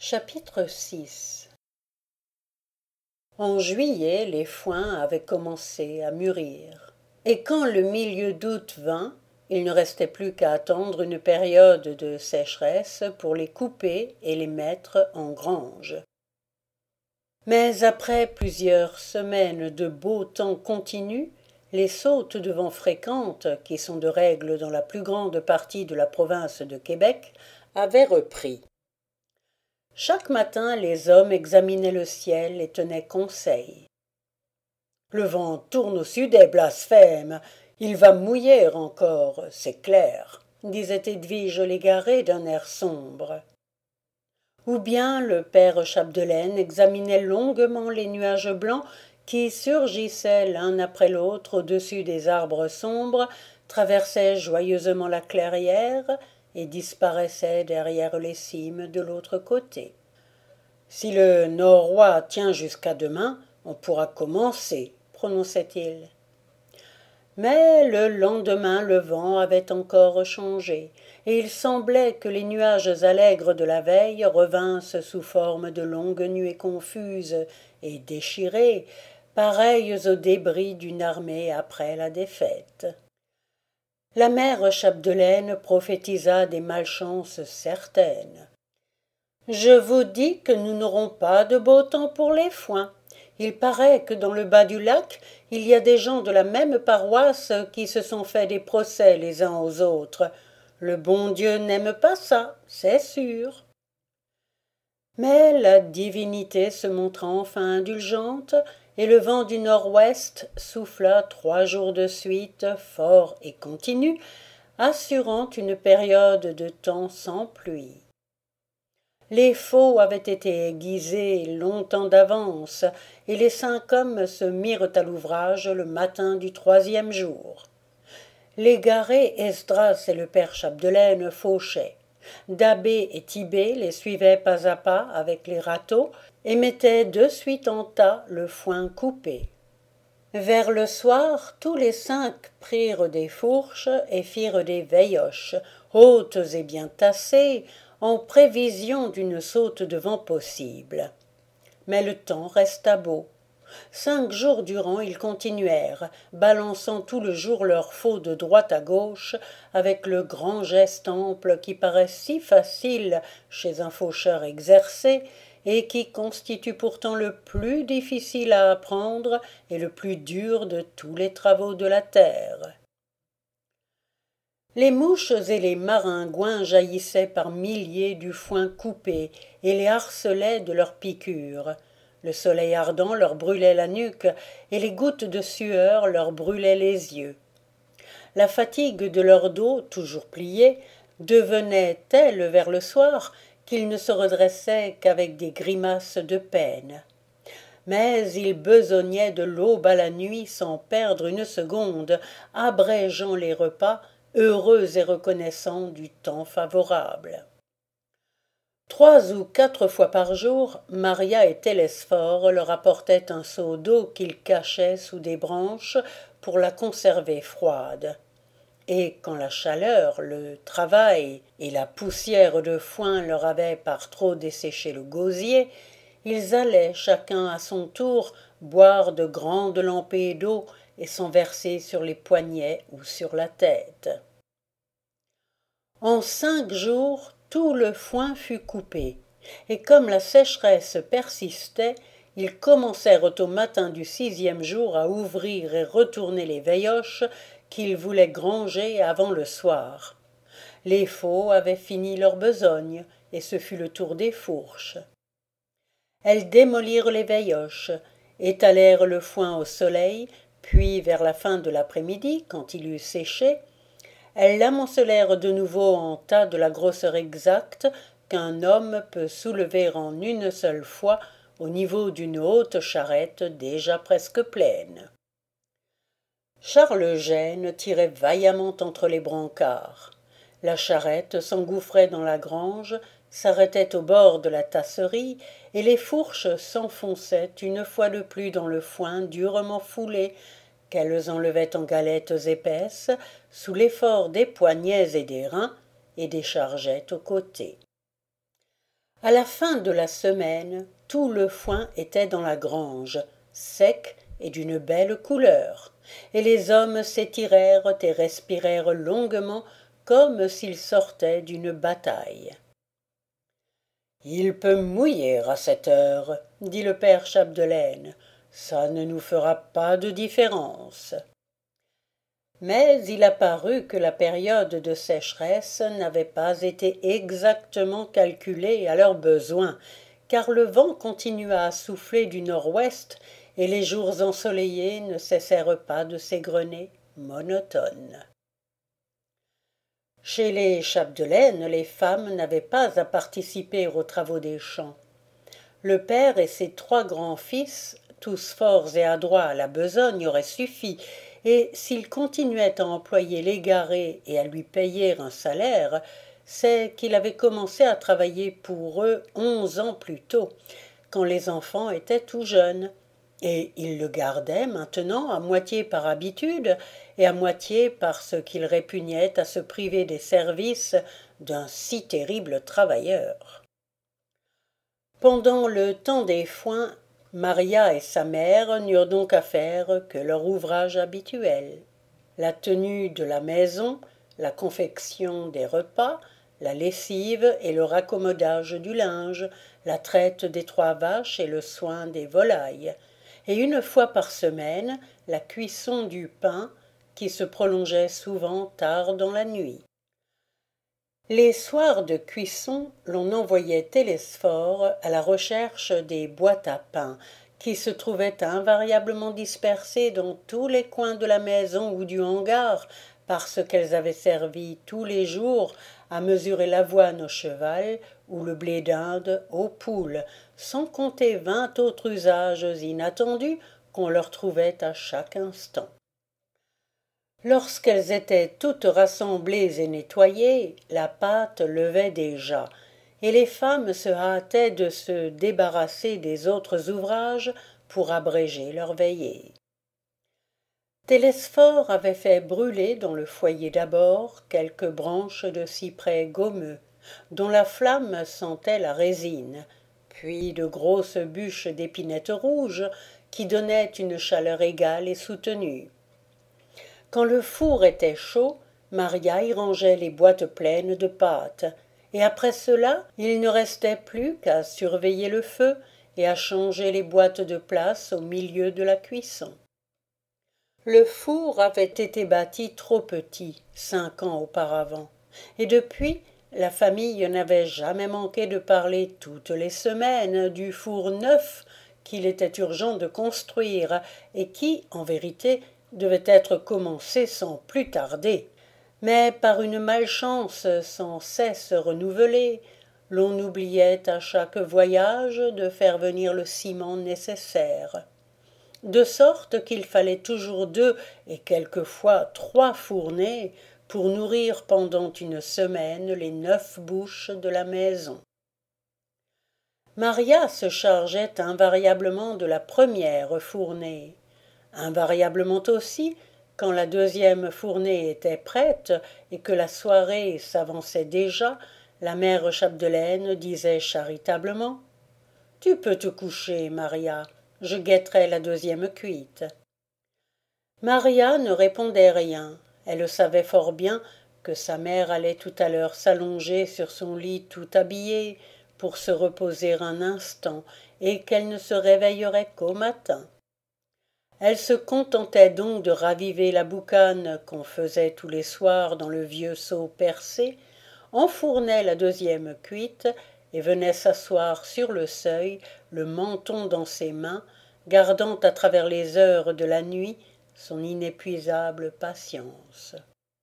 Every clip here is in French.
Chapitre 6. En juillet, les foins avaient commencé à mûrir. Et quand le milieu d'août vint, il ne restait plus qu'à attendre une période de sécheresse pour les couper et les mettre en grange. Mais après plusieurs semaines de beau temps continu, les sautes de vent fréquentes, qui sont de règle dans la plus grande partie de la province de Québec, avaient repris. Chaque matin, les hommes examinaient le ciel et tenaient conseil. Le vent tourne au sud et blasphème. Il va mouiller encore, c'est clair, disait Edwige Légaré d'un air sombre. Ou bien le père Chapdelaine examinait longuement les nuages blancs qui surgissaient l'un après l'autre au-dessus des arbres sombres, traversaient joyeusement la clairière et disparaissaient derrière les cimes de l'autre côté. Si le noroît tient jusqu'à demain, on pourra commencer, prononçait-il. Mais le lendemain le vent avait encore changé, et il semblait que les nuages allègres de la veille revinssent sous forme de longues nuées confuses et déchirées, pareilles aux débris d'une armée après la défaite. La mère Chapdelaine prophétisa des malchances certaines. « Je vous dis que nous n'aurons pas de beau temps pour les foins. Il paraît que dans le bas du lac, il y a des gens de la même paroisse qui se sont fait des procès les uns aux autres. Le bon Dieu n'aime pas ça, c'est sûr. » Mais la divinité se montra enfin indulgente, et le vent du nord-ouest souffla 3 jours de suite, fort et continu, assurant une période de temps sans pluie. Les faux avaient été aiguisés longtemps d'avance, et les 5 hommes se mirent à l'ouvrage le matin du 3e jour. Légaré, Esdras et le père Chapdelaine fauchaient. Da'Bé et Tit'Bé les suivaient pas à pas avec les râteaux et mettaient de suite en tas le foin coupé. Vers le soir, tous les 5 prirent des fourches et firent des veilloches, hautes et bien tassées, en prévision d'une saute de vent possible. Mais le temps resta beau. 5 jours durant ils continuèrent, balançant tout le jour leurs faux de droite à gauche, avec le grand geste ample qui paraît si facile chez un faucheur exercé, et qui constitue pourtant le plus difficile à apprendre et le plus dur de tous les travaux de la terre. Les mouches et les maringouins jaillissaient par milliers du foin coupé et les harcelaient de leurs piqûres. Le soleil ardent leur brûlait la nuque et les gouttes de sueur leur brûlaient les yeux. La fatigue de leur dos, toujours plié, devenait telle vers le soir qu'ils ne se redressaient qu'avec des grimaces de peine. Mais ils besognaient de l'aube à la nuit sans perdre une seconde, abrégeant les repas, heureux et reconnaissants du temps favorable. 3 ou 4 fois par jour, Maria et Télesphore leur apportaient un seau d'eau qu'ils cachaient sous des branches pour la conserver froide. Et quand la chaleur, le travail et la poussière de foin leur avaient par trop desséché le gosier, ils allaient chacun à son tour boire de grandes lampées d'eau et s'en verser sur les poignets ou sur la tête. En 5 jours, tout le foin fut coupé, et comme la sécheresse persistait, ils commencèrent au matin du 6e jour à ouvrir et retourner les veilloches qu'ils voulaient granger avant le soir. Les faux avaient fini leur besogne, et ce fut le tour des fourches. Elles démolirent les veilloches, étalèrent le foin au soleil, puis vers la fin de l'après-midi, quand il eut séché, elles l'amoncelèrent de nouveau en tas de la grosseur exacte qu'un homme peut soulever en une seule fois au niveau d'une haute charrette déjà presque pleine. Charles Eugène tirait vaillamment entre les brancards. La charrette s'engouffrait dans la grange, s'arrêtait au bord de la tasserie, et les fourches s'enfonçaient une fois de plus dans le foin durement foulé, qu'elles enlevaient en galettes épaisses, sous l'effort des poignets et des reins, et déchargeaient aux côtés. À la fin de la semaine, tout le foin était dans la grange, sec et d'une belle couleur, et les hommes s'étirèrent et respirèrent longuement comme s'ils sortaient d'une bataille. Il peut mouiller à cette heure, dit le père Chapdelaine. Ça ne nous fera pas de différence. Mais il apparut que la période de sécheresse n'avait pas été exactement calculée à leurs besoins, car le vent continua à souffler du nord-ouest et les jours ensoleillés ne cessèrent pas de s'égrener, monotones. Chez les Chapdelaine, les femmes n'avaient pas à participer aux travaux des champs. Le père et ses 3 grands-fils, tous forts et adroits à la besogne, auraient suffi, et s'ils continuaient à employer l'égaré et à lui payer un salaire, c'est qu'il avait commencé à travailler pour eux 11 ans plus tôt, quand les enfants étaient tout jeunes, et il le gardait maintenant à moitié par habitude et à moitié parce qu'il répugnait à se priver des services d'un si terrible travailleur. Pendant le temps des foins, Maria et sa mère n'eurent donc à faire que leur ouvrage habituel. La tenue de la maison, la confection des repas, la lessive et le raccommodage du linge, la traite des 3 vaches et le soin des volailles, et une fois par semaine la cuisson du pain qui se prolongeait souvent tard dans la nuit. Les soirs de cuisson, l'on envoyait Télesphore à la recherche des boîtes à pain, qui se trouvaient invariablement dispersées dans tous les coins de la maison ou du hangar, parce qu'elles avaient servi tous les jours à mesurer l'avoine au cheval ou le blé d'Inde aux poules, sans compter 20 autres usages inattendus qu'on leur trouvait à chaque instant. Lorsqu'elles étaient toutes rassemblées et nettoyées, la pâte levait déjà, et les femmes se hâtaient de se débarrasser des autres ouvrages pour abréger leur veillée. Télesphore avait fait brûler dans le foyer d'abord quelques branches de cyprès gommeux, dont la flamme sentait la résine, puis de grosses bûches d'épinettes rouges qui donnaient une chaleur égale et soutenue. Quand le four était chaud, Maria y rangeait les boîtes pleines de pâte, et après cela il ne restait plus qu'à surveiller le feu et à changer les boîtes de place au milieu de la cuisson. Le four avait été bâti trop petit 5 ans auparavant, et depuis la famille n'avait jamais manqué de parler toutes les semaines du four neuf qu'il était urgent de construire et qui, en vérité, devait être commencé sans plus tarder. Mais par une malchance sans cesse renouvelée, l'on oubliait à chaque voyage de faire venir le ciment nécessaire. De sorte qu'il fallait toujours 2 et quelquefois 3 fournées pour nourrir pendant une semaine les 9 bouches de la maison. Maria se chargeait invariablement de la première fournée. Invariablement aussi, quand la deuxième fournée était prête et que la soirée s'avançait déjà, la mère Chapdelaine disait charitablement « Tu peux te coucher, Maria, je guetterai la deuxième cuite. » Maria ne répondait rien. Elle savait fort bien que sa mère allait tout à l'heure s'allonger sur son lit tout habillée pour se reposer un instant et qu'elle ne se réveillerait qu'au matin. Elle se contentait donc de raviver la boucane qu'on faisait tous les soirs dans le vieux seau percé, enfournait la deuxième cuite et venait s'asseoir sur le seuil, le menton dans ses mains, gardant à travers les heures de la nuit son inépuisable patience.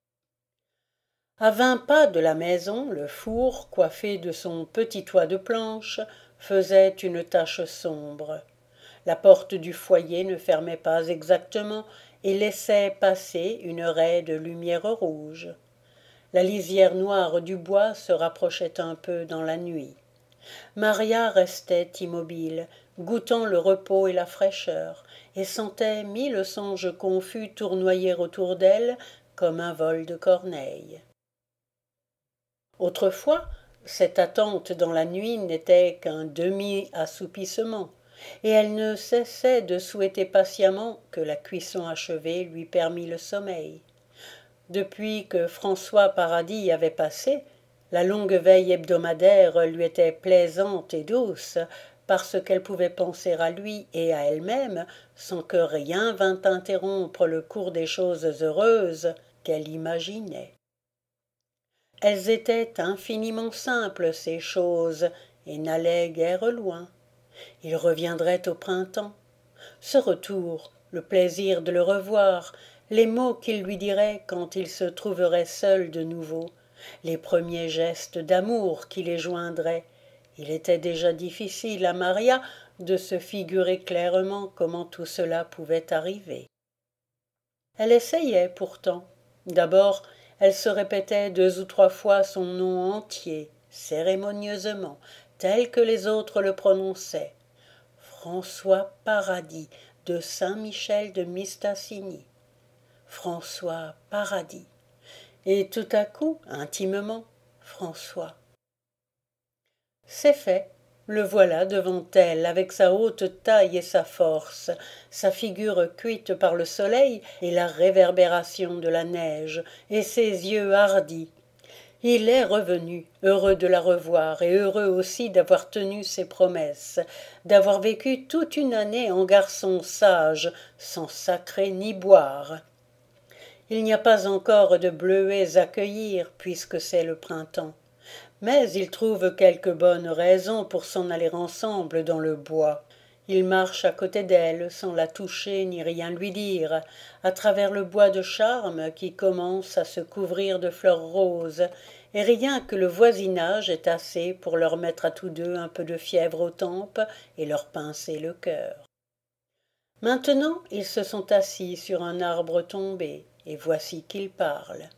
À 20 pas de la maison, le four, coiffé de son petit toit de planches, faisait une tache sombre. La porte du foyer ne fermait pas exactement et laissait passer une raie de lumière rouge. La lisière noire du bois se rapprochait un peu dans la nuit. Maria restait immobile, goûtant le repos et la fraîcheur, et sentait 1000 songes confus tournoyer autour d'elle comme un vol de corneilles. Autrefois, cette attente dans la nuit n'était qu'un demi-assoupissement, et elle ne cessait de souhaiter patiemment que la cuisson achevée lui permît le sommeil. Depuis que François Paradis avait passé, la longue veille hebdomadaire lui était plaisante et douce, parce qu'elle pouvait penser à lui et à elle-même sans que rien vînt interrompre le cours des choses heureuses qu'elle imaginait. Elles étaient infiniment simples, ces choses, et n'allaient guère loin. Il reviendrait au printemps. Ce retour, le plaisir de le revoir, les mots qu'il lui dirait quand il se trouverait seul de nouveau, les premiers gestes d'amour qui les joindraient. Il était déjà difficile à Maria de se figurer clairement comment tout cela pouvait arriver. Elle essayait pourtant. D'abord, elle se répétait 2 ou 3 fois son nom entier, cérémonieusement, tel que les autres le prononçaient. François Paradis de Saint-Michel de Mistassini. François Paradis. Et tout à coup, intimement, François. C'est fait. Le voilà devant elle, avec sa haute taille et sa force, sa figure cuite par le soleil et la réverbération de la neige, et ses yeux hardis. Il est revenu, heureux de la revoir, et heureux aussi d'avoir tenu ses promesses, d'avoir vécu toute une année en garçon sage, sans sacrer ni boire. Il n'y a pas encore de bleuets à cueillir, puisque c'est le printemps. Mais ils trouvent quelque bonne raison pour s'en aller ensemble dans le bois. Il marche à côté d'elle, sans la toucher ni rien lui dire, à travers le bois de charme qui commence à se couvrir de fleurs roses, et rien que le voisinage est assez pour leur mettre à tous deux un peu de fièvre aux tempes et leur pincer le cœur. Maintenant ils se sont assis sur un arbre tombé, et voici qu'ils parlent.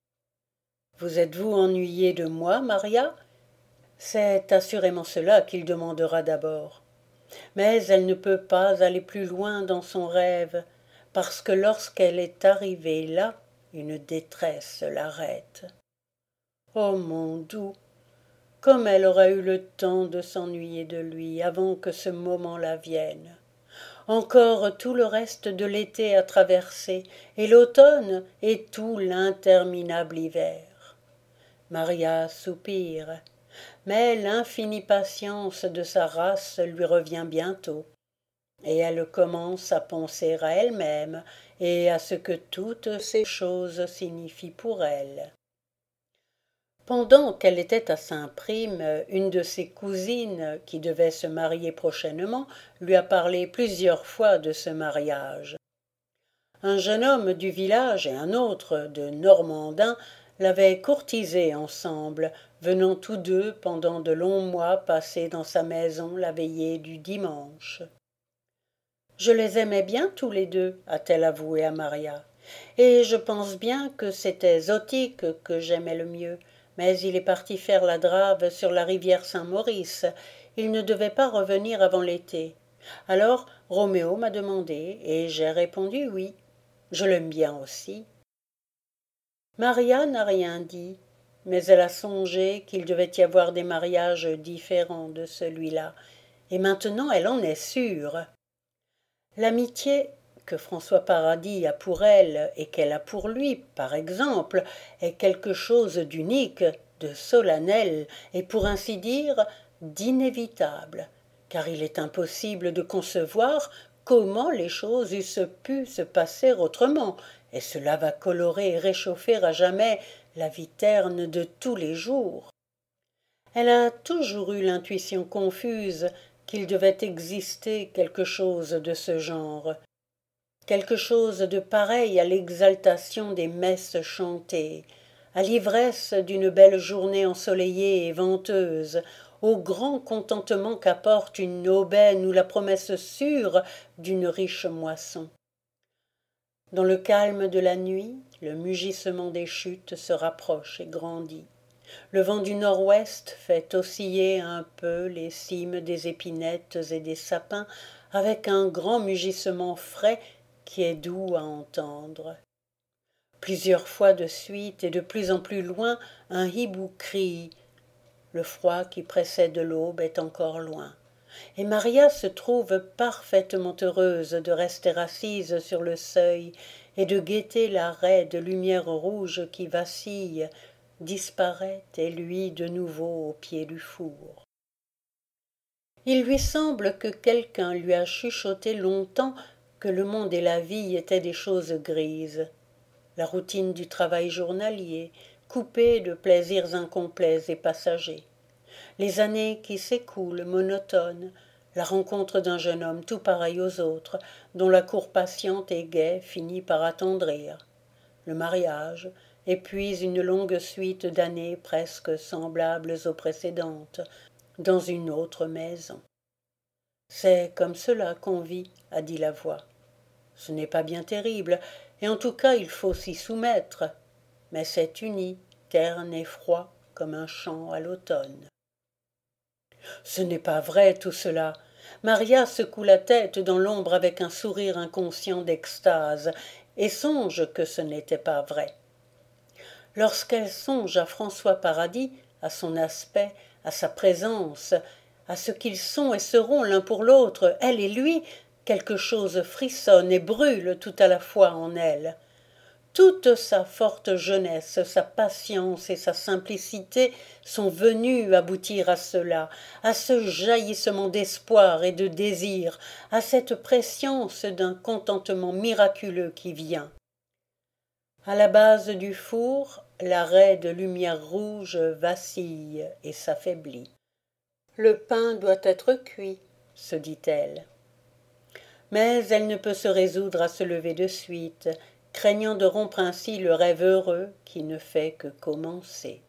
Vous êtes-vous ennuyée de moi, Maria? C'est assurément cela qu'il demandera d'abord. Mais elle ne peut pas aller plus loin dans son rêve, parce que lorsqu'elle est arrivée là, une détresse l'arrête. Oh mon doux, comme elle aura eu le temps de s'ennuyer de lui avant que ce moment-là vienne. Encore tout le reste de l'été à traverser, et l'automne, et tout l'interminable hiver. Maria soupire, mais l'infinie patience de sa race lui revient bientôt, et elle commence à penser à elle-même et à ce que toutes ces choses signifient pour elle. Pendant qu'elle était à Saint-Prime, une de ses cousines, qui devait se marier prochainement, lui a parlé plusieurs fois de ce mariage. Un jeune homme du village et un autre de Normandin l'avaient courtisée ensemble, venant tous deux pendant de longs mois passer dans sa maison la veillée du dimanche. Je les aimais bien tous les deux, a-t-elle avoué à Maria, et je pense bien que c'était Zotique que j'aimais le mieux, mais il est parti faire la drave sur la rivière Saint-Maurice. Il ne devait pas revenir avant l'été. Alors Roméo m'a demandé, et j'ai répondu oui. Je l'aime bien aussi. Maria n'a rien dit, mais elle a songé qu'il devait y avoir des mariages différents de celui-là, et maintenant elle en est sûre. L'amitié que François Paradis a pour elle et qu'elle a pour lui, par exemple, est quelque chose d'unique, de solennel et pour ainsi dire d'inévitable, car il est impossible de concevoir comment les choses eussent pu se passer autrement, et cela va colorer et réchauffer à jamais la vie terne de tous les jours. Elle a toujours eu l'intuition confuse qu'il devait exister quelque chose de ce genre, quelque chose de pareil à l'exaltation des messes chantées, à l'ivresse d'une belle journée ensoleillée et venteuse, au grand contentement qu'apporte une aubaine ou la promesse sûre d'une riche moisson. Dans le calme de la nuit, le mugissement des chutes se rapproche et grandit. Le vent du nord-ouest fait osciller un peu les cimes des épinettes et des sapins avec un grand mugissement frais qui est doux à entendre. Plusieurs fois de suite et de plus en plus loin, un hibou crie. Le froid qui précède l'aube est encore loin, et Maria se trouve parfaitement heureuse de rester assise sur le seuil et de guetter la raie de lumière rouge qui vacille, disparaît et luit de nouveau au pied du four. Il lui semble que quelqu'un lui a chuchoté longtemps que le monde et la vie étaient des choses grises, la routine du travail journalier, coupée de plaisirs incomplets et passagers, les années qui s'écoulent monotones, la rencontre d'un jeune homme tout pareil aux autres, dont la cour patiente et gaie finit par attendrir, le mariage, et puis une longue suite d'années presque semblables aux précédentes, dans une autre maison. C'est comme cela qu'on vit, a dit la voix. Ce n'est pas bien terrible, et en tout cas il faut s'y soumettre, mais c'est uni, terne et froid comme un champ à l'automne. Ce n'est pas vrai tout cela. Maria secoue la tête dans l'ombre avec un sourire inconscient d'extase, et songe que ce n'était pas vrai. Lorsqu'elle songe à François Paradis, à son aspect, à sa présence, à ce qu'ils sont et seront l'un pour l'autre, elle et lui, quelque chose frissonne et brûle tout à la fois en elle. Toute sa forte jeunesse, sa patience et sa simplicité sont venues aboutir à cela, à ce jaillissement d'espoir et de désir, à cette prescience d'un contentement miraculeux qui vient. À la base du four, la raie de lumière rouge vacille et s'affaiblit. Le pain doit être cuit, se dit-elle. Mais elle ne peut se résoudre à se lever de suite, craignant de rompre ainsi le rêve heureux qui ne fait que commencer.